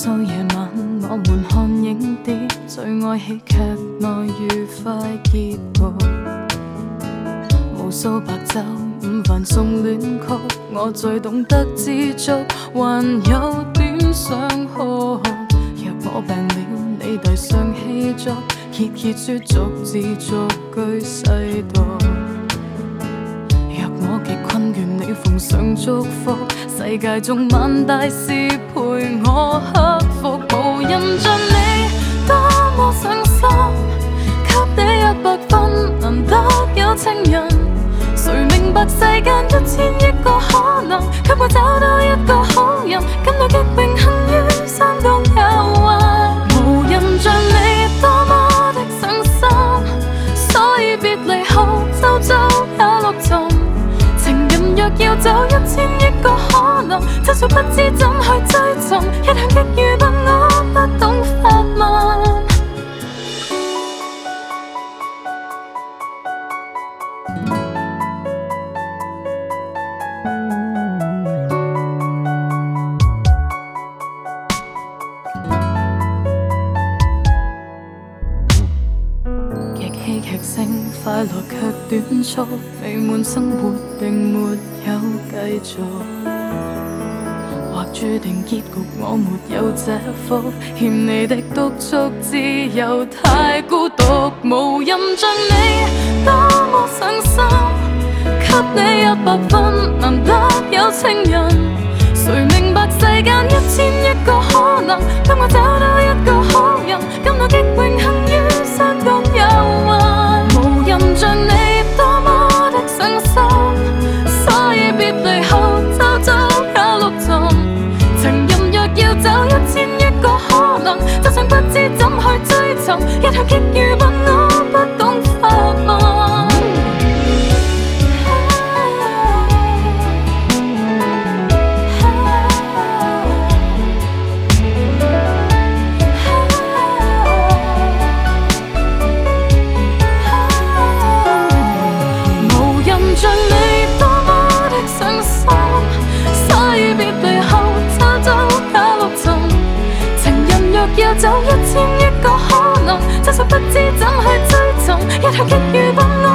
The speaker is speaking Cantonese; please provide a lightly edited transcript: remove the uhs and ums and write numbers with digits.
數夜晚，我們看影碟，最愛喜劇內愉快結局。無數白晝午飯送戀曲，我最懂得知足，還有點想哭。若我病了，你遞上氣作，揭揭書逐字逐句細讀。若我極困倦，你奉上祝福，世界中萬大事陪我克服。無人像你多麼上心，給你100分，難得有情人。誰明白世間1000億個可能，給我找到一個好人，感到極榮幸於山東有運。無人像你多麼的上心，所以別離後周遭也陸沉。情人若要走1000億個可能，真相不知怎去追尋，一向極愚笨我不懂發問。極戲劇性，快樂卻短促，美滿生活並沒有繼續，或注定結局我沒有這福，欠你的督促，自由太孤獨。無人像你多麼上心，給你100分，難得有情人。誰明白世間1000億個可能，給我找到一個好人，感到極榮幸於山東有運。無人像你多麼的上心，所以別離後周遭也陸沉。情人若要走1000億個可能，真相不知怎去追尋，一向極愚笨我不懂發問。像你多麼的上心，所以別離後周遭也陸沉。情人若要走1000億個可能，真相不知怎去追尋，一向極愚笨我